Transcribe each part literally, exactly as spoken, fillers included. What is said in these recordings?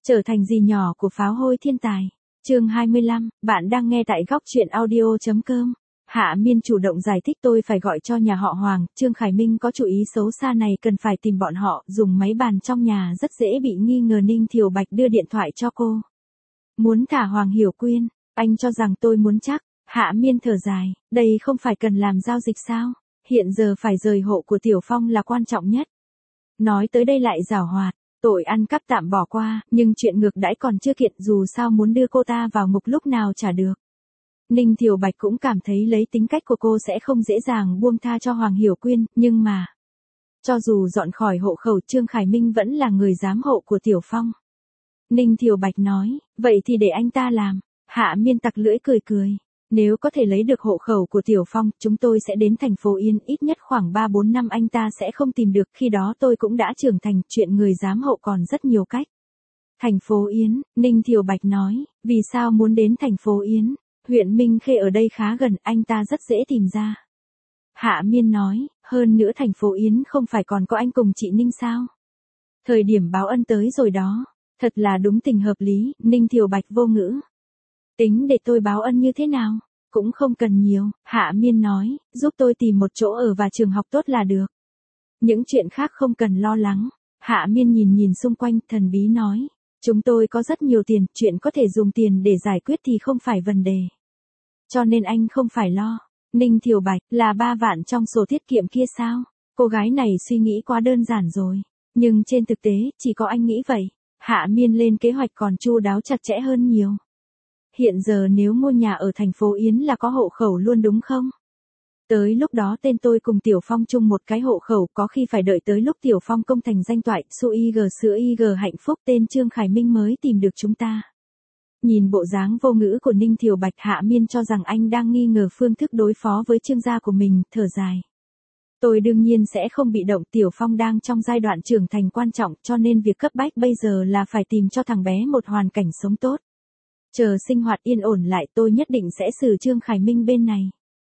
Trở thành dì nhỏ của pháo hôi thiên tài. Chương hai mươi lăm, bạn đang nghe tại góc truyện audio chấm com. Hạ Miên chủ động giải thích tôi phải gọi cho nhà họ Hoàng, Trương Khải Minh có chủ ý xấu xa này cần phải tìm bọn họ, dùng máy bàn trong nhà rất dễ bị nghi ngờ. Ninh Thiều Bạch đưa điện thoại cho cô. Muốn thả Hoàng Hiểu Quyên, anh cho rằng tôi muốn chắc. Hạ Miên thở dài, đây không phải cần làm giao dịch sao? Hiện giờ phải rời hộ của Tiểu Phong là quan trọng nhất. Nói tới đây lại giảo hoạt. Tội ăn cắp tạm bỏ qua, nhưng chuyện ngược đãi còn chưa kiện, dù sao muốn đưa cô ta vào ngục lúc nào chả được. Ninh Thiều Bạch cũng cảm thấy lấy tính cách của cô sẽ không dễ dàng buông tha cho Hoàng Hiểu Quyên, nhưng mà... Cho dù dọn khỏi hộ khẩu, Trương Khải Minh vẫn là người giám hộ của Tiểu Phong. Ninh Thiều Bạch nói, vậy thì để anh ta làm. Hạ Miên tặc lưỡi cười cười. Nếu có thể lấy được hộ khẩu của Tiểu Phong, chúng tôi sẽ đến thành phố Yên, ít nhất khoảng ba bốn năm anh ta sẽ không tìm được, khi đó tôi cũng đã trưởng thành, chuyện người giám hộ còn rất nhiều cách. Thành phố Yến, Ninh Thiều Bạch nói, vì sao muốn đến thành phố Yến? Huyện Minh Khê ở đây khá gần, anh ta rất dễ tìm ra. Hạ Miên nói, hơn nữa thành phố Yến không phải còn có anh cùng chị Ninh sao? Thời điểm báo ân tới rồi đó, thật là đúng tình hợp lý. Ninh Thiều Bạch vô ngữ. Tính để tôi báo ân như thế nào? Cũng không cần nhiều, Hạ Miên nói, giúp tôi tìm một chỗ ở và trường học tốt là được. Những chuyện khác không cần lo lắng. Hạ Miên nhìn nhìn xung quanh, thần bí nói, chúng tôi có rất nhiều tiền, chuyện có thể dùng tiền để giải quyết thì không phải vấn đề. Cho nên anh không phải lo. Ninh Thiều Bạch, là ba vạn trong sổ tiết kiệm kia sao? Cô gái này suy nghĩ quá đơn giản rồi. Nhưng trên thực tế, chỉ có anh nghĩ vậy. Hạ Miên lên kế hoạch còn chu đáo chặt chẽ hơn nhiều. Hiện giờ nếu mua nhà ở thành phố Yến là có hộ khẩu luôn đúng không? Tới lúc đó tên tôi cùng Tiểu Phong chung một cái hộ khẩu, có khi phải đợi tới lúc Tiểu Phong công thành danh toại, su y g sữa y g hạnh phúc, tên Trương Khải Minh mới tìm được chúng ta. Nhìn bộ dáng vô ngữ của Ninh Thiều Bạch, Hạ Miên cho rằng anh đang nghi ngờ phương thức đối phó với Trương gia của mình, thở dài. Tôi đương nhiên sẽ không bị động, Tiểu Phong đang trong giai đoạn trưởng thành quan trọng, cho nên việc cấp bách bây giờ là phải tìm cho thằng bé một hoàn cảnh sống tốt. Chờ sinh hoạt yên ổn lại tôi nhất định sẽ xử Trương Khải Minh bên này.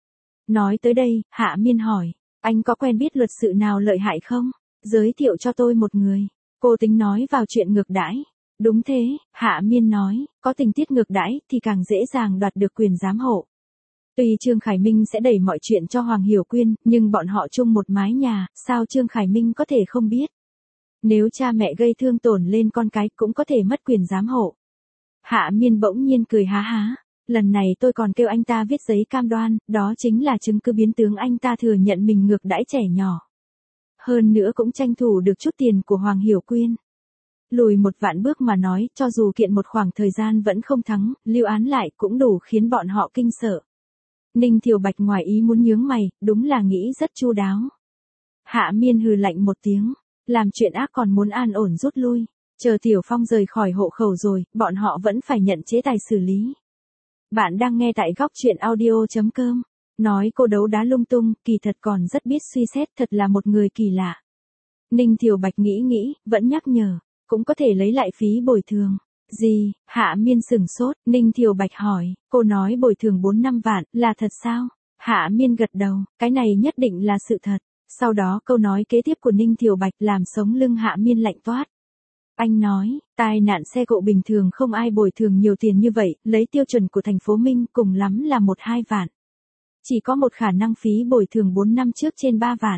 Nói tới đây, Hạ Miên hỏi, anh có quen biết luật sư nào lợi hại không? Giới thiệu cho tôi một người. Cô tính nói vào chuyện ngược đãi. Đúng thế, Hạ Miên nói, có tình tiết ngược đãi thì càng dễ dàng đoạt được quyền giám hộ. Tuy Trương Khải Minh sẽ đẩy mọi chuyện cho Hoàng Hiểu Quyên, nhưng bọn họ chung một mái nhà, sao Trương Khải Minh có thể không biết? Nếu cha mẹ gây thương tổn lên con cái cũng có thể mất quyền giám hộ. Hạ Miên bỗng nhiên cười há há. Lần này tôi còn kêu anh ta viết giấy cam đoan, đó chính là chứng cứ biến tướng anh ta thừa nhận mình ngược đãi trẻ nhỏ. Hơn nữa cũng tranh thủ được chút tiền của Hoàng Hiểu Quyên. Lùi một vạn bước mà nói, cho dù kiện một khoảng thời gian vẫn không thắng, lưu án lại cũng đủ khiến bọn họ kinh sợ. Ninh Thiều Bạch ngoài ý muốn nhướng mày, đúng là nghĩ rất chu đáo. Hạ Miên hừ lạnh một tiếng, làm chuyện ác còn muốn an ổn rút lui. Chờ Tiểu Phong rời khỏi hộ khẩu rồi, bọn họ vẫn phải nhận chế tài xử lý. Bạn đang nghe tại góc truyện audio chấm com. Nói cô đấu đá lung tung, kỳ thật còn rất biết suy xét, thật là một người kỳ lạ. Ninh Thiều Bạch nghĩ nghĩ, vẫn nhắc nhở, cũng có thể lấy lại phí bồi thường. Gì? Hạ Miên sửng sốt, Ninh Thiều Bạch hỏi, cô nói bồi thường bốn năm vạn, là thật sao? Hạ Miên gật đầu, cái này nhất định là sự thật. Sau đó câu nói kế tiếp của Ninh Thiều Bạch làm sống lưng Hạ Miên lạnh toát. Anh nói, tai nạn xe cộ bình thường không ai bồi thường nhiều tiền như vậy, lấy tiêu chuẩn của thành phố Minh cùng lắm là một hai vạn. Chỉ có một khả năng phí bồi thường bốn năm trước trên ba vạn.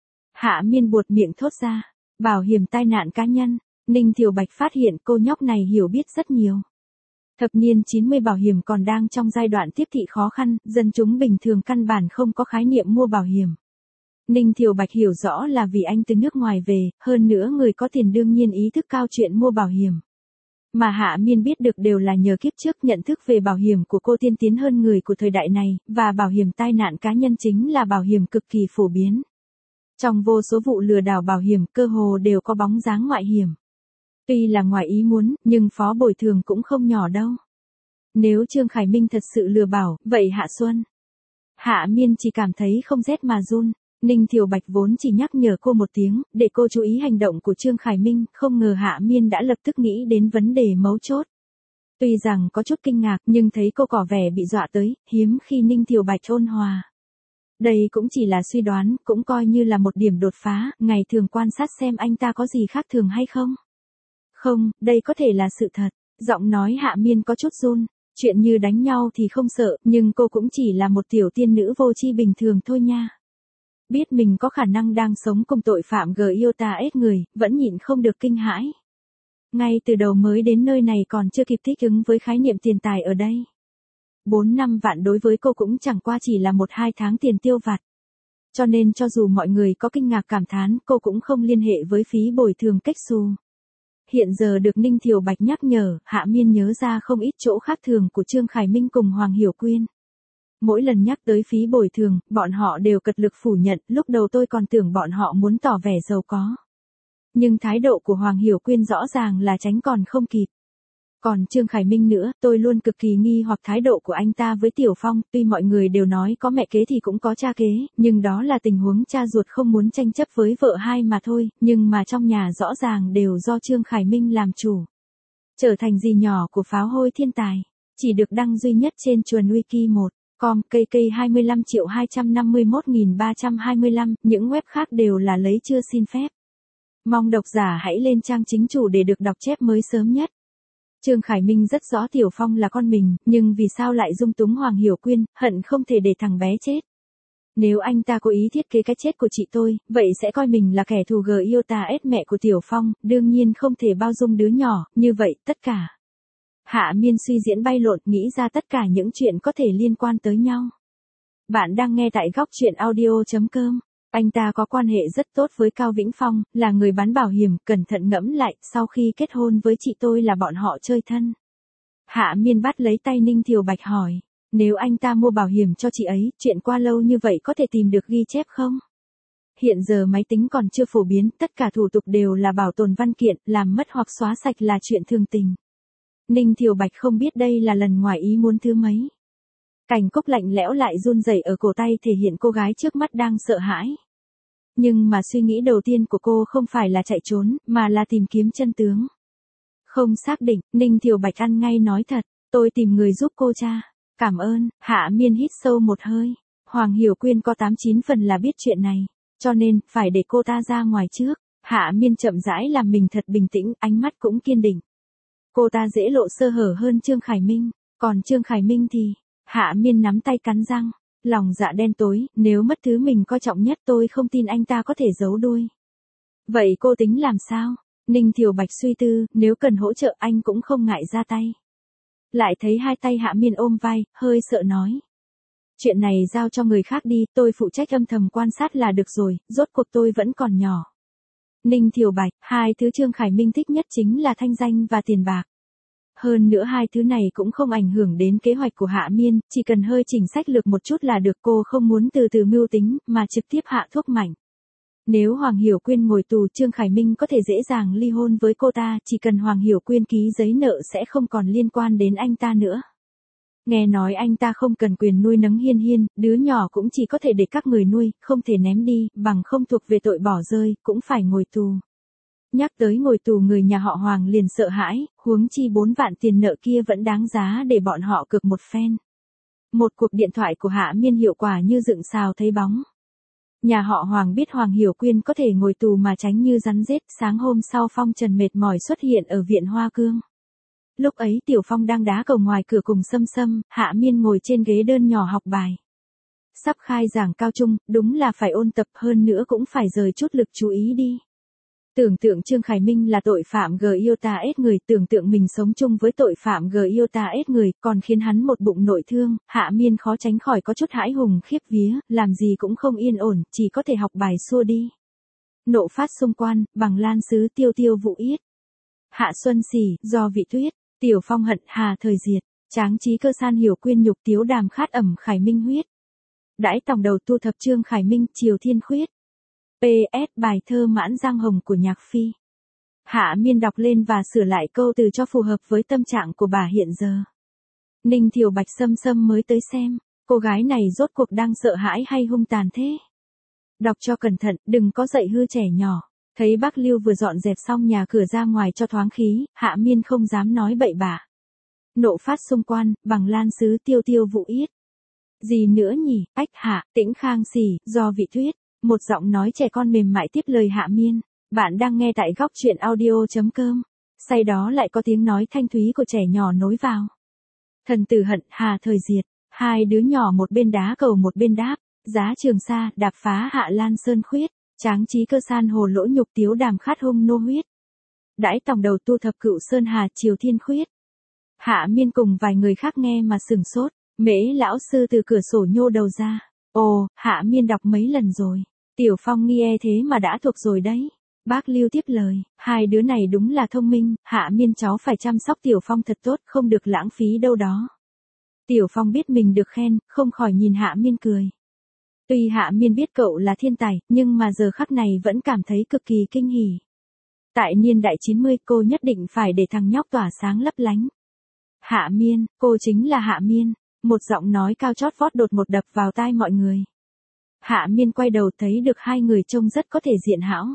Hạ Miên buột miệng thốt ra, bảo hiểm tai nạn cá nhân. Ninh Thiều Bạch phát hiện cô nhóc này hiểu biết rất nhiều. Thập niên chín mươi bảo hiểm còn đang trong giai đoạn tiếp thị khó khăn, dân chúng bình thường căn bản không có khái niệm mua bảo hiểm. Ninh Thiều Bạch hiểu rõ là vì anh từ nước ngoài về, hơn nữa người có tiền đương nhiên ý thức cao chuyện mua bảo hiểm. Mà Hạ Miên biết được đều là nhờ kiếp trước nhận thức về bảo hiểm của cô tiên tiến hơn người của thời đại này, và bảo hiểm tai nạn cá nhân chính là bảo hiểm cực kỳ phổ biến. Trong vô số vụ lừa đảo bảo hiểm cơ hồ đều có bóng dáng ngoại hiểm. Tuy là ngoài ý muốn, nhưng phó bồi thường cũng không nhỏ đâu. Nếu Trương Khải Minh thật sự lừa bảo, vậy Hạ Xuân. Hạ Miên chỉ cảm thấy không rét mà run. Ninh Thiều Bạch vốn chỉ nhắc nhở cô một tiếng, để cô chú ý hành động của Trương Khải Minh, không ngờ Hạ Miên đã lập tức nghĩ đến vấn đề mấu chốt. Tuy rằng có chút kinh ngạc, nhưng thấy cô có vẻ bị dọa tới, hiếm khi Ninh Thiều Bạch ôn hòa. Đây cũng chỉ là suy đoán, cũng coi như là một điểm đột phá, ngày thường quan sát xem anh ta có gì khác thường hay không. Không, đây có thể là sự thật. Giọng nói Hạ Miên có chút run. Chuyện như đánh nhau thì không sợ, nhưng cô cũng chỉ là một tiểu tiên nữ vô tri bình thường thôi nha. Biết mình có khả năng đang sống cùng tội phạm Gyota-S người, vẫn nhịn không được kinh hãi. Ngay từ đầu mới đến nơi này còn chưa kịp thích ứng với khái niệm tiền tài ở đây. Bốn năm vạn đối với cô cũng chẳng qua chỉ là một hai tháng tiền tiêu vặt. Cho nên cho dù mọi người có kinh ngạc cảm thán, cô cũng không liên hệ với phí bồi thường cách xù. Hiện giờ được Ninh Thiều Bạch nhắc nhở, Hạ Miên nhớ ra không ít chỗ khác thường của Trương Khải Minh cùng Hoàng Hiểu Quyên. Mỗi lần nhắc tới phí bồi thường, bọn họ đều cật lực phủ nhận, lúc đầu tôi còn tưởng bọn họ muốn tỏ vẻ giàu có. Nhưng thái độ của Hoàng Hiểu Quyên rõ ràng là tránh còn không kịp. Còn Trương Khải Minh nữa, tôi luôn cực kỳ nghi hoặc thái độ của anh ta với Tiểu Phong, tuy mọi người đều nói có mẹ kế thì cũng có cha kế, nhưng đó là tình huống cha ruột không muốn tranh chấp với vợ hai mà thôi, nhưng mà trong nhà rõ ràng đều do Trương Khải Minh làm chủ. Trở thành dì nhỏ của pháo hôi thiên tài, chỉ được đăng duy nhất trên chuồn wiki một. Com, cây cây hai mươi lăm triệu hai trăm năm mươi mốt nghìn ba trăm hai mươi lăm, những web khác đều là lấy chưa xin phép. Mong độc giả hãy lên trang chính chủ để được đọc chép mới sớm nhất. Trương Khải Minh rất rõ Tiểu Phong là con mình, nhưng vì sao lại dung túng Hoàng Hiểu Quyên, hận không thể để thằng bé chết. Nếu anh ta cố ý thiết kế cái chết của chị tôi, vậy sẽ coi mình là kẻ thù Gyota-S mẹ của Tiểu Phong, đương nhiên không thể bao dung đứa nhỏ, như vậy, tất cả. Hạ Miên suy diễn bay lộn, nghĩ ra tất cả những chuyện có thể liên quan tới nhau. Bạn đang nghe tại góc truyện audio chấm com. Anh ta có quan hệ rất tốt với Cao Vĩnh Phong, là người bán bảo hiểm, cẩn thận ngẫm lại, sau khi kết hôn với chị tôi là bọn họ chơi thân. Hạ Miên bắt lấy tay Ninh Thiều Bạch hỏi, nếu anh ta mua bảo hiểm cho chị ấy, chuyện qua lâu như vậy có thể tìm được ghi chép không? Hiện giờ máy tính còn chưa phổ biến, tất cả thủ tục đều là bảo tồn văn kiện, làm mất hoặc xóa sạch là chuyện thường tình. Ninh Thiều Bạch không biết đây là lần ngoài ý muốn thứ mấy. Cảnh Cúc lạnh lẽo lại run rẩy ở cổ tay thể hiện cô gái trước mắt đang sợ hãi. Nhưng mà suy nghĩ đầu tiên của cô không phải là chạy trốn, mà là tìm kiếm chân tướng. Không xác định, Ninh Thiều Bạch ăn ngay nói thật, tôi tìm người giúp cô cha. Cảm ơn. Hạ Miên hít sâu một hơi. Hoàng Hiểu Quyên có tám chín phần là biết chuyện này, cho nên, phải để cô ta ra ngoài trước. Hạ Miên chậm rãi làm mình thật bình tĩnh, ánh mắt cũng kiên định. Cô ta dễ lộ sơ hở hơn Trương Khải Minh, còn Trương Khải Minh thì... Hạ Miên nắm tay cắn răng, lòng dạ đen tối, nếu mất thứ mình coi trọng nhất tôi không tin anh ta có thể giấu đuôi. Vậy cô tính làm sao? Ninh Thiều Bạch suy tư, nếu cần hỗ trợ anh cũng không ngại ra tay. Lại thấy hai tay Hạ Miên ôm vai, hơi sợ nói. Chuyện này giao cho người khác đi, tôi phụ trách âm thầm quan sát là được rồi, rốt cuộc tôi vẫn còn nhỏ. Ninh Thiều Bạch, hai thứ Trương Khải Minh thích nhất chính là thanh danh và tiền bạc. Hơn nữa hai thứ này cũng không ảnh hưởng đến kế hoạch của Hạ Miên, chỉ cần hơi chỉnh sách lược một chút là được, cô không muốn từ từ mưu tính, mà trực tiếp hạ thuốc mạnh. Nếu Hoàng Hiểu Quyên ngồi tù, Trương Khải Minh có thể dễ dàng ly hôn với cô ta, chỉ cần Hoàng Hiểu Quyên ký giấy nợ sẽ không còn liên quan đến anh ta nữa. Nghe nói anh ta không cần quyền nuôi nấng Hiên Hiên, đứa nhỏ cũng chỉ có thể để các người nuôi, không thể ném đi, bằng không thuộc về tội bỏ rơi, cũng phải ngồi tù. Nhắc tới ngồi tù người nhà họ Hoàng liền sợ hãi, huống chi bốn vạn tiền nợ kia vẫn đáng giá để bọn họ cược một phen. Một cuộc điện thoại của Hạ Miên hiệu quả như dựng xào thấy bóng. Nhà họ Hoàng biết Hoàng Hiểu Quyên có thể ngồi tù mà tránh như rắn rết, sáng hôm sau Phong Trần mệt mỏi xuất hiện ở viện Hoa Cương. Lúc ấy Tiểu Phong đang đá cầu ngoài cửa cùng Sâm Sâm, Hạ Miên ngồi trên ghế đơn nhỏ học bài. Sắp khai giảng cao trung, đúng là phải ôn tập, hơn nữa cũng phải rời chút lực chú ý đi. Tưởng tượng Trương Khải Minh là tội phạm Gyota-S người, tưởng tượng mình sống chung với tội phạm Gyota-S người, còn khiến hắn một bụng nội thương, Hạ Miên khó tránh khỏi có chút hãi hùng khiếp vía, làm gì cũng không yên ổn, chỉ có thể học bài xua đi. Nộ phát xung quan, bằng lan sứ tiêu tiêu vụ yết. Hạ Xuân Sỉ, do vị tuyết, Tiểu Phong hận hà thời diệt, tráng trí cơ san Hiểu Quyên nhục tiếu đàm khát ẩm Khải Minh huyết. Đãi tòng đầu tu thập Trương Khải Minh, Triều Thiên khuyết. pê ét bài thơ Mãn Giang Hồng của Nhạc Phi. Hạ Miên đọc lên và sửa lại câu từ cho phù hợp với tâm trạng của bà hiện giờ. Ninh Thiều Bạch Sâm Sâm mới tới xem, cô gái này rốt cuộc đang sợ hãi hay hung tàn thế? Đọc cho cẩn thận, đừng có dạy hư trẻ nhỏ. Thấy bác Lưu vừa dọn dẹp xong nhà cửa ra ngoài cho thoáng khí, Hạ Miên không dám nói bậy bạ. Nộ phát xung quan, bằng lan sứ tiêu tiêu vụ yết. Gì nữa nhỉ, ách Hạ, tĩnh khang xỉ, do vị tuyết. Một giọng nói trẻ con mềm mại tiếp lời Hạ Miên. Bạn đang nghe tại góc truyện audio chấm com. Say đó lại có tiếng nói thanh thúy của trẻ nhỏ nối vào. Thần tử hận, hà thời diệt, hai đứa nhỏ một bên đá cầu một bên đáp, giá Trường Sa, đạp phá Hạ Lan Sơn khuyết, tráng trí cơ san hồ lỗ nhục tiếu đàm khát hung nô huyết. Đãi tòng đầu tu thập cựu sơn hà triều thiên khuyết. Hạ Miên cùng vài người khác nghe mà sửng sốt, Mễ lão sư từ cửa sổ nhô đầu ra. Ồ, Hạ Miên đọc mấy lần rồi. Tiểu Phong nghe thế mà đã thuộc rồi đấy. Bác Lưu tiếp lời, hai đứa này đúng là thông minh, Hạ Miên cháu phải chăm sóc Tiểu Phong thật tốt, không được lãng phí đâu đó. Tiểu Phong biết mình được khen, không khỏi nhìn Hạ Miên cười. Tuy Hạ Miên biết cậu là thiên tài, nhưng mà giờ khắc này vẫn cảm thấy cực kỳ kinh hỉ. Tại niên đại chín mươi cô nhất định phải để thằng nhóc tỏa sáng lấp lánh. Hạ Miên, cô chính là Hạ Miên. Một giọng nói cao chót vót đột một đập vào tai mọi người. Hạ Miên quay đầu thấy được hai người trông rất có thể diện hão.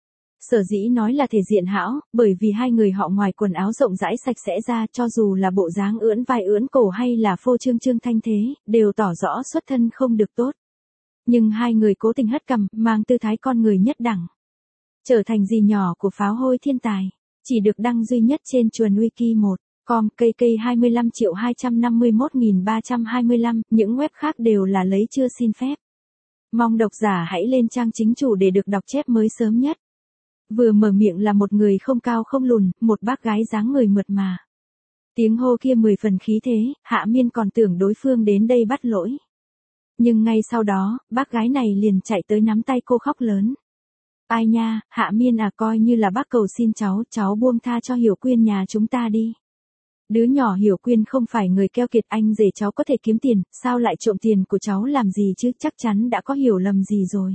Sở dĩ nói là thể diện hão, bởi vì hai người họ ngoài quần áo rộng rãi sạch sẽ ra, cho dù là bộ dáng ưỡn vai ưỡn cổ hay là phô trương trương thanh thế, đều tỏ rõ xuất thân không được tốt. Nhưng hai người cố tình hất cằm, mang tư thái con người nhất đẳng. Trở thành dì nhỏ của pháo hôi thiên tài, chỉ được đăng duy nhất trên chuồn wiki một. Com K K hai mươi lăm triệu hai trăm năm mươi mốt nghìn ba trăm hai mươi lăm, những web khác đều là lấy chưa xin phép. Mong độc giả hãy lên trang chính chủ để được đọc chép mới sớm nhất. Vừa mở miệng là một người không cao không lùn, một bác gái dáng người mượt mà. Tiếng hô kia mười phần khí thế, Hạ Miên còn tưởng đối phương đến đây bắt lỗi. Nhưng ngay sau đó, bác gái này liền chạy tới nắm tay cô khóc lớn. Ai nha, Hạ Miên à, coi như là bác cầu xin cháu, cháu buông tha cho Hiểu Quyên nhà chúng ta đi. Đứa nhỏ Hiểu Quyên không phải người keo kiệt, anh rể cháu có thể kiếm tiền, sao lại trộm tiền của cháu làm gì chứ, chắc chắn đã có hiểu lầm gì rồi.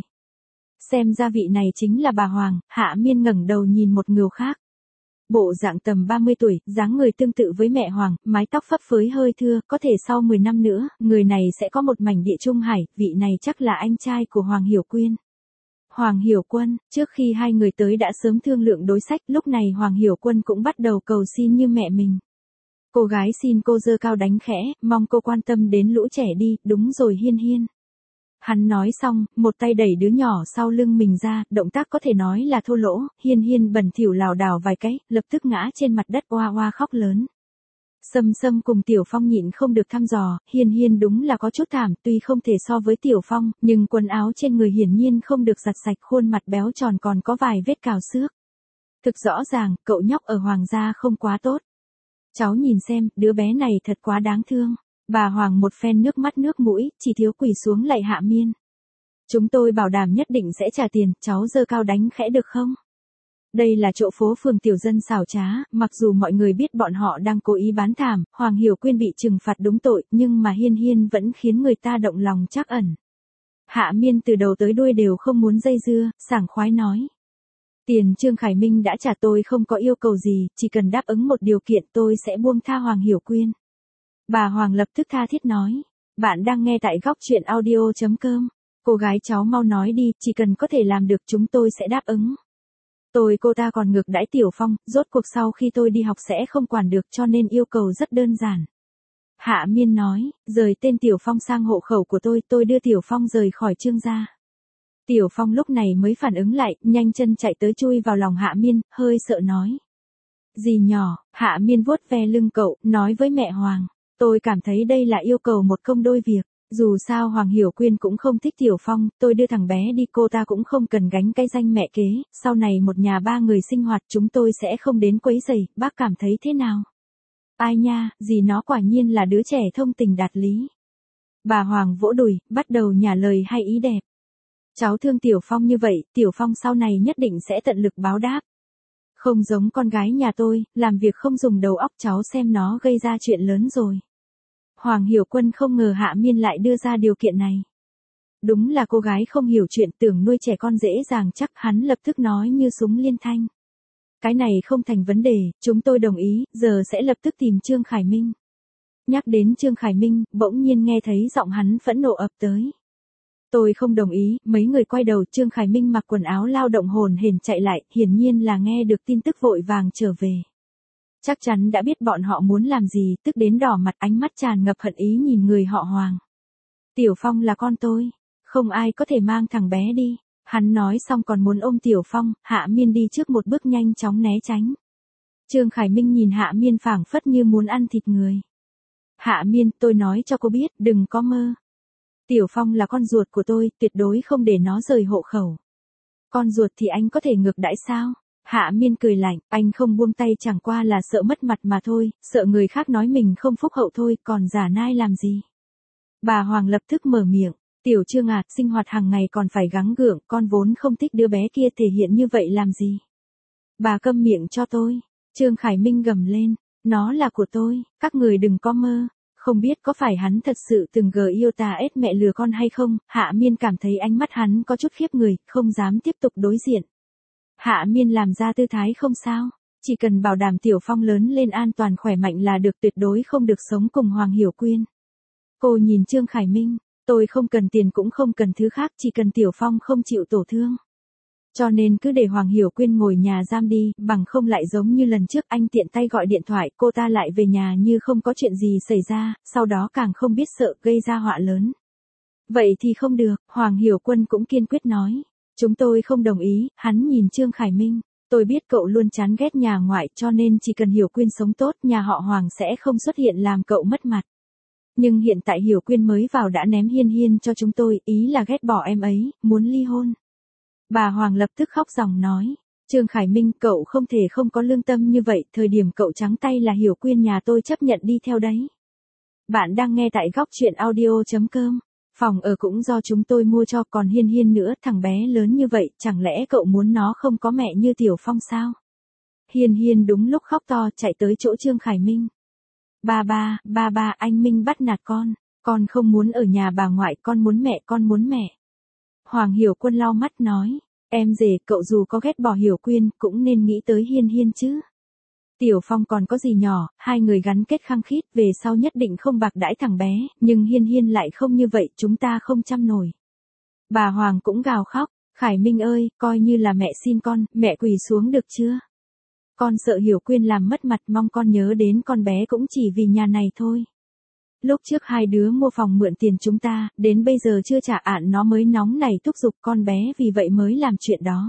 Xem ra vị này chính là bà Hoàng. Hạ Miên ngẩng đầu nhìn một người khác. Bộ dạng tầm ba mươi tuổi, dáng người tương tự với mẹ Hoàng, mái tóc phấp phới hơi thưa, có thể sau mười năm nữa, người này sẽ có một mảnh địa trung hải, vị này chắc là anh trai của Hoàng Hiểu Quyên. Hoàng Hiểu Quân, trước khi hai người tới đã sớm thương lượng đối sách, lúc này Hoàng Hiểu Quân cũng bắt đầu cầu xin như mẹ mình. Cô gái xin cô giơ cao đánh khẽ, mong cô quan tâm đến lũ trẻ đi, đúng rồi Hiên Hiên. Hắn nói xong, một tay đẩy đứa nhỏ sau lưng mình ra, động tác có thể nói là thô lỗ, Hiên Hiên bẩn thỉu lảo đảo vài cái, lập tức ngã trên mặt đất oa oa khóc lớn. Sâm Sâm cùng Tiểu Phong nhịn không được thăm dò, Hiên Hiên đúng là có chút thảm, tuy không thể so với Tiểu Phong, nhưng quần áo trên người hiển nhiên không được giặt sạch, khuôn mặt béo tròn còn có vài vết cào xước. Thực rõ ràng, cậu nhóc ở Hoàng gia không quá tốt. Cháu nhìn xem, đứa bé này thật quá đáng thương. Bà Hoàng một phen nước mắt nước mũi, chỉ thiếu quỳ xuống lạy Hạ Miên. Chúng tôi bảo đảm nhất định sẽ trả tiền, cháu giơ cao đánh khẽ được không? Đây là chỗ phố phường tiểu dân xảo trá, mặc dù mọi người biết bọn họ đang cố ý bán thảm, Hoàng Hiểu Quyên bị trừng phạt đúng tội, nhưng mà Hiên Hiên vẫn khiến người ta động lòng trắc ẩn. Hạ Miên từ đầu tới đuôi đều không muốn dây dưa, sảng khoái nói. Tiền Trương Khải Minh đã trả, tôi không có yêu cầu gì, chỉ cần đáp ứng một điều kiện tôi sẽ buông tha Hoàng Hiểu Quyên. Bà Hoàng lập tức tha thiết nói. Bạn đang nghe tại góc truyện audio chấm com. Cô gái cháu mau nói đi, chỉ cần có thể làm được chúng tôi sẽ đáp ứng. Tôi cô ta còn ngược đãi Tiểu Phong, rốt cuộc sau khi tôi đi học sẽ không quản được cho nên yêu cầu rất đơn giản. Hạ Miên nói, rời tên Tiểu Phong sang hộ khẩu của tôi, tôi đưa Tiểu Phong rời khỏi Trương gia. Tiểu Phong lúc này mới phản ứng lại, nhanh chân chạy tới chui vào lòng Hạ Miên, hơi sợ nói. Dì nhỏ, Hạ Miên vuốt ve lưng cậu, nói với mẹ Hoàng. Tôi cảm thấy đây là yêu cầu một công đôi việc. Dù sao Hoàng Hiểu Quyên cũng không thích Tiểu Phong, tôi đưa thằng bé đi, cô ta cũng không cần gánh cái danh mẹ kế, sau này một nhà ba người sinh hoạt chúng tôi sẽ không đến quấy rầy, bác cảm thấy thế nào? Ai nha, dì nó quả nhiên là đứa trẻ thông tình đạt lý. Bà Hoàng vỗ đùi, bắt đầu nhả lời hay ý đẹp. Cháu thương Tiểu Phong như vậy, Tiểu Phong sau này nhất định sẽ tận lực báo đáp. Không giống con gái nhà tôi, làm việc không dùng đầu óc, cháu xem nó gây ra chuyện lớn rồi. Hoàng Hiểu Quân không ngờ Hạ Miên lại đưa ra điều kiện này. Đúng là cô gái không hiểu chuyện, tưởng nuôi trẻ con dễ dàng chắc, hắn lập tức nói như súng liên thanh. Cái này không thành vấn đề, chúng tôi đồng ý, giờ sẽ lập tức tìm Trương Khải Minh. Nhắc đến Trương Khải Minh, bỗng nhiên nghe thấy giọng hắn phẫn nộ ập tới. Tôi không đồng ý, mấy người quay đầu, Trương Khải Minh mặc quần áo lao động hồn hển chạy lại, hiển nhiên là nghe được tin tức vội vàng trở về. Chắc chắn đã biết bọn họ muốn làm gì, tức đến đỏ mặt, ánh mắt tràn ngập hận ý nhìn người họ Hoàng. Tiểu Phong là con tôi, không ai có thể mang thằng bé đi. Hắn nói xong còn muốn ôm Tiểu Phong, Hạ Miên đi trước một bước nhanh chóng né tránh. Trương Khải Minh nhìn Hạ Miên phảng phất như muốn ăn thịt người. Hạ Miên, tôi nói cho cô biết, đừng có mơ. Tiểu Phong là con ruột của tôi, tuyệt đối không để nó rời hộ khẩu. Con ruột thì anh có thể ngược đãi sao? Hạ Miên cười lạnh, anh không buông tay chẳng qua là sợ mất mặt mà thôi, sợ người khác nói mình không phúc hậu thôi, còn giả nai làm gì? Bà Hoàng lập tức mở miệng, Tiểu Trương à, sinh hoạt hàng ngày còn phải gắng gượng, con vốn không thích đứa bé kia thể hiện như vậy làm gì? Bà câm miệng cho tôi. Trương Khải Minh gầm lên, nó là của tôi, các người đừng có mơ. Không biết có phải hắn thật sự từng gờ yêu ta ết mẹ lừa con hay không, Hạ Miên cảm thấy ánh mắt hắn có chút khiếp người, không dám tiếp tục đối diện. Hạ Miên làm ra tư thái không sao, chỉ cần bảo đảm Tiểu Phong lớn lên an toàn khỏe mạnh là được, tuyệt đối không được sống cùng Hoàng Hiểu Quyên. Cô nhìn Trương Khải Minh, tôi không cần tiền cũng không cần thứ khác, chỉ cần Tiểu Phong không chịu tổn thương. Cho nên cứ để Hoàng Hiểu Quyên ngồi nhà giam đi, bằng không lại giống như lần trước anh tiện tay gọi điện thoại, cô ta lại về nhà như không có chuyện gì xảy ra, sau đó càng không biết sợ gây ra họa lớn. Vậy thì không được, Hoàng Hiểu Quân cũng kiên quyết nói. Chúng tôi không đồng ý, hắn nhìn Trương Khải Minh. Tôi biết cậu luôn chán ghét nhà ngoại cho nên chỉ cần Hiểu Quyên sống tốt, nhà họ Hoàng sẽ không xuất hiện làm cậu mất mặt. Nhưng hiện tại Hiểu Quyên mới vào đã ném Hiên Hiên cho chúng tôi, ý là ghét bỏ em ấy, muốn ly hôn. Bà Hoàng lập tức khóc ròng nói, Trương Khải Minh, cậu không thể không có lương tâm như vậy, thời điểm cậu trắng tay là Hiểu Quyên nhà tôi chấp nhận đi theo đấy. Bạn đang nghe tại góc truyện audio chấm com, phòng ở cũng do chúng tôi mua cho, còn Hiên Hiên nữa, thằng bé lớn như vậy, chẳng lẽ cậu muốn nó không có mẹ như Tiểu Phong sao? Hiên Hiên đúng lúc khóc to chạy tới chỗ Trương Khải Minh. Ba ba, ba ba, anh Minh bắt nạt con, con không muốn ở nhà bà ngoại, con muốn mẹ, con muốn mẹ. Hoàng Hiểu Quân lau mắt nói, em rể, cậu dù có ghét bỏ Hiểu Quyên, cũng nên nghĩ tới Hiên Hiên chứ. Tiểu Phong còn có gì nhỏ, hai người gắn kết khăng khít, về sau nhất định không bạc đãi thằng bé, nhưng Hiên Hiên lại không như vậy, chúng ta không chăm nổi. Bà Hoàng cũng gào khóc, Khải Minh ơi, coi như là mẹ xin con, mẹ quỳ xuống được chưa? Con sợ Hiểu Quyên làm mất mặt, mong con nhớ đến con bé cũng chỉ vì nhà này thôi. Lúc trước hai đứa mua phòng mượn tiền chúng ta, đến bây giờ chưa trả ạn nó mới nóng này thúc giục con bé vì vậy mới làm chuyện đó.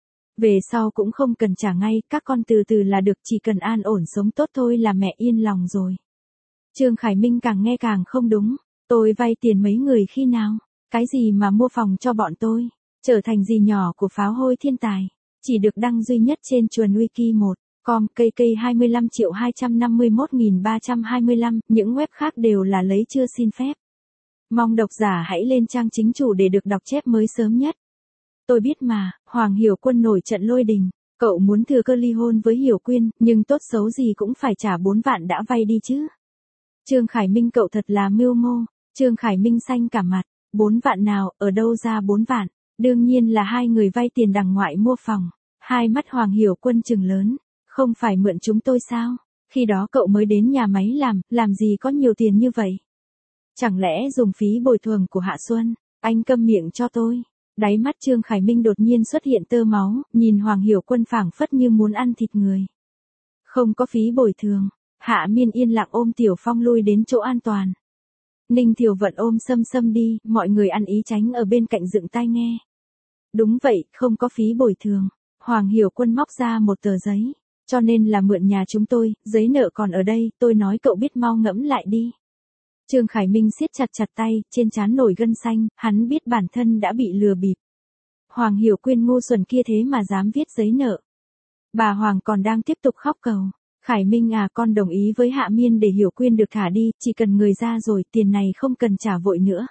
Về sau cũng không cần trả ngay, các con từ từ là được, chỉ cần an ổn sống tốt thôi là mẹ yên lòng rồi. Trương Khải Minh càng nghe càng không đúng, tôi vay tiền mấy người khi nào, cái gì mà mua phòng cho bọn tôi, trở thành gì nhỏ của pháo hôi thiên tài, chỉ được đăng duy nhất trên chuồn wiki một. Com, cây cây hai mươi lăm triệu hai trăm năm mươi mốt nghìn ba trăm hai mươi lăm, những web khác đều là lấy chưa xin phép. Mong độc giả hãy lên trang chính chủ để được đọc chép mới sớm nhất. Tôi biết mà, Hoàng Hiểu Quân nổi trận lôi đình, cậu muốn thừa cơ ly hôn với Hiểu Quyên, nhưng tốt xấu gì cũng phải trả bốn vạn đã vay đi chứ. Trương Khải Minh, cậu thật là mưu mô. Trương Khải Minh xanh cả mặt, bốn vạn nào, ở đâu ra bốn vạn, đương nhiên là hai người vay tiền đằng ngoại mua phòng. Hai mắt Hoàng Hiểu Quân trừng lớn. Không phải mượn chúng tôi sao? Khi đó cậu mới đến nhà máy làm, làm gì có nhiều tiền như vậy? Chẳng lẽ dùng phí bồi thường của Hạ Xuân? Anh câm miệng cho tôi. Đáy mắt Trương Khải Minh đột nhiên xuất hiện tơ máu, nhìn Hoàng Hiểu Quân phảng phất như muốn ăn thịt người. Không có phí bồi thường. Hạ Miên yên lặng ôm Tiểu Phong lui đến chỗ an toàn. Ninh Thiều Vận ôm Sâm Sâm đi, mọi người ăn ý tránh ở bên cạnh dựng tai nghe. Đúng vậy, không có phí bồi thường. Hoàng Hiểu Quân móc ra một tờ giấy. Cho nên là mượn nhà chúng tôi, giấy nợ còn ở đây, tôi nói cậu biết mau ngẫm lại đi. Trương Khải Minh siết chặt chặt tay, trên trán nổi gân xanh, hắn biết bản thân đã bị lừa bịp. Hoàng Hiểu Quyên ngu xuẩn kia thế mà dám viết giấy nợ. Bà Hoàng còn đang tiếp tục khóc cầu. Khải Minh à, con đồng ý với Hạ Miên để Hiểu Quyên được thả đi, chỉ cần người ra rồi, tiền này không cần trả vội nữa.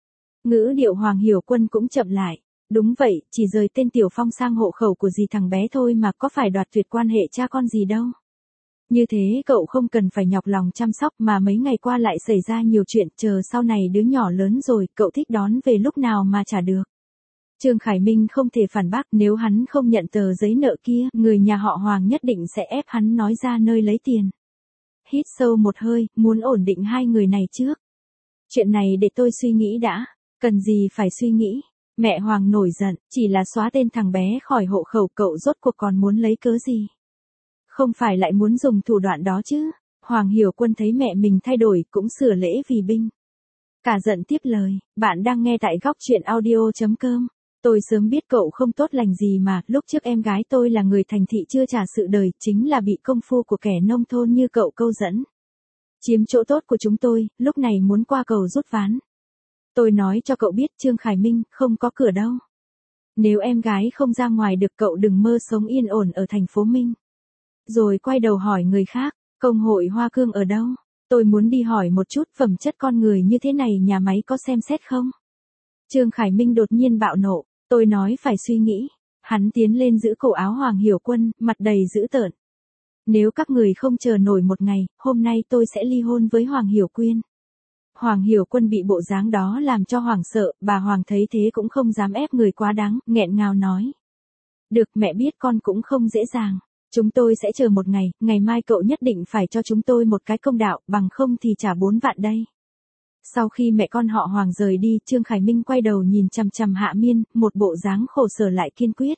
Ngữ điệu Hoàng Hiểu Quân cũng chậm lại. Đúng vậy, chỉ rời tên Tiểu Phong sang hộ khẩu của dì thằng bé thôi mà có phải đoạt tuyệt quan hệ cha con gì đâu. Như thế cậu không cần phải nhọc lòng chăm sóc mà mấy ngày qua lại xảy ra nhiều chuyện, chờ sau này đứa nhỏ lớn rồi, cậu thích đón về lúc nào mà trả được. Trương Khải Minh không thể phản bác, nếu hắn không nhận tờ giấy nợ kia, người nhà họ Hoàng nhất định sẽ ép hắn nói ra nơi lấy tiền. Hít sâu một hơi, muốn ổn định hai người này trước. Chuyện này để tôi suy nghĩ đã, cần gì phải suy nghĩ. Mẹ Hoàng nổi giận, chỉ là xóa tên thằng bé khỏi hộ khẩu, cậu rốt cuộc còn muốn lấy cớ gì? Không phải lại muốn dùng thủ đoạn đó chứ? Hoàng Hiểu Quân thấy mẹ mình thay đổi cũng sửa lễ vì binh. Cả giận tiếp lời, bạn đang nghe tại góc truyện audio chấm com. Tôi sớm biết cậu không tốt lành gì mà, lúc trước em gái tôi là người thành thị chưa trả sự đời, chính là bị công phu của kẻ nông thôn như cậu câu dẫn. Chiếm chỗ tốt của chúng tôi, lúc này muốn qua cầu rút ván. Tôi nói cho cậu biết Trương Khải Minh, không có cửa đâu. Nếu em gái không ra ngoài được cậu đừng mơ sống yên ổn ở thành phố Minh. Rồi quay đầu hỏi người khác, công hội Hoa Cương ở đâu? Tôi muốn đi hỏi một chút phẩm chất con người như thế này nhà máy có xem xét không? Trương Khải Minh đột nhiên bạo nộ, tôi nói phải suy nghĩ. Hắn tiến lên giữ cổ áo Hoàng Hiểu Quân, mặt đầy dữ tợn. Nếu các người không chờ nổi một ngày, hôm nay tôi sẽ ly hôn với Hoàng Hiểu Quyên. Hoàng Hiểu Quân bị bộ dáng đó làm cho Hoàng sợ, bà Hoàng thấy thế cũng không dám ép người quá đáng, nghẹn ngào nói. Được, mẹ biết con cũng không dễ dàng. Chúng tôi sẽ chờ một ngày, ngày mai cậu nhất định phải cho chúng tôi một cái công đạo, bằng không thì trả bốn vạn đây. Sau khi mẹ con họ Hoàng rời đi, Trương Khải Minh quay đầu nhìn chằm chằm Hạ Miên, một bộ dáng khổ sở lại kiên quyết.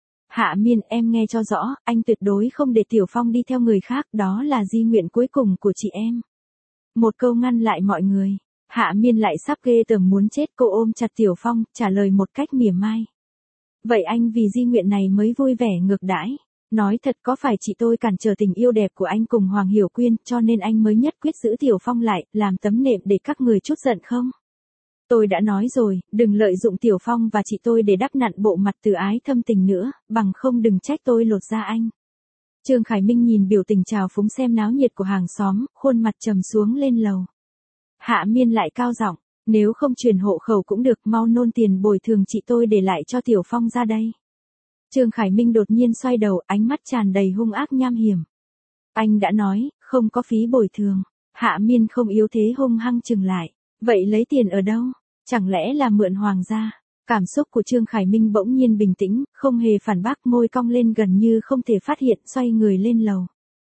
Hạ Miên, em nghe cho rõ, anh tuyệt đối không để Tiểu Phong đi theo người khác, đó là di nguyện cuối cùng của chị em. Một câu ngăn lại mọi người. Hạ Miên lại sắp ghê tởm muốn chết, cô ôm chặt Tiểu Phong, trả lời một cách mỉa mai. Vậy anh vì di nguyện này mới vui vẻ ngược đãi. Nói thật, có phải chị tôi cản trở tình yêu đẹp của anh cùng Hoàng Hiểu Quyên, cho nên anh mới nhất quyết giữ Tiểu Phong lại, làm tấm nệm để các người chút giận không? Tôi đã nói rồi, đừng lợi dụng Tiểu Phong và chị tôi để đắp nặn bộ mặt từ ái thâm tình nữa, bằng không đừng trách tôi lột da anh. Trương Khải Minh nhìn biểu tình trào phúng xem náo nhiệt của hàng xóm, khuôn mặt trầm xuống lên lầu. Hạ Miên lại cao giọng, nếu không truyền hộ khẩu cũng được, mau nôn tiền bồi thường chị tôi để lại cho Tiểu Phong ra đây. Trương Khải Minh đột nhiên xoay đầu, ánh mắt tràn đầy hung ác nham hiểm. Anh đã nói, không có phí bồi thường. Hạ Miên không yếu thế hung hăng chừng lại. Vậy lấy tiền ở đâu? Chẳng lẽ là mượn Hoàng gia? Cảm xúc của Trương Khải Minh bỗng nhiên bình tĩnh, không hề phản bác, môi cong lên gần như không thể phát hiện, xoay người lên lầu.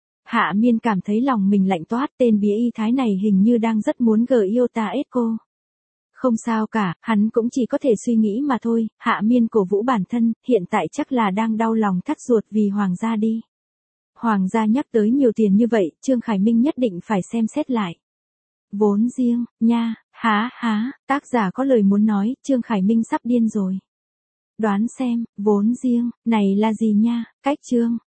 Hạ Miên cảm thấy lòng mình lạnh toát, tên bía y thái này hình như đang rất muốn gờ yêu ta ết cô. Không sao cả, hắn cũng chỉ có thể suy nghĩ mà thôi. Hạ Miên cổ vũ bản thân, hiện tại chắc là đang đau lòng thắt ruột vì Hoàng gia đi. Hoàng gia nhắc tới nhiều tiền như vậy, Trương Khải Minh nhất định phải xem xét lại. Vốn riêng, nha, há há, tác giả có lời muốn nói, Trương Khải Minh sắp điên rồi. Đoán xem, vốn riêng, này là gì nha, cách chương.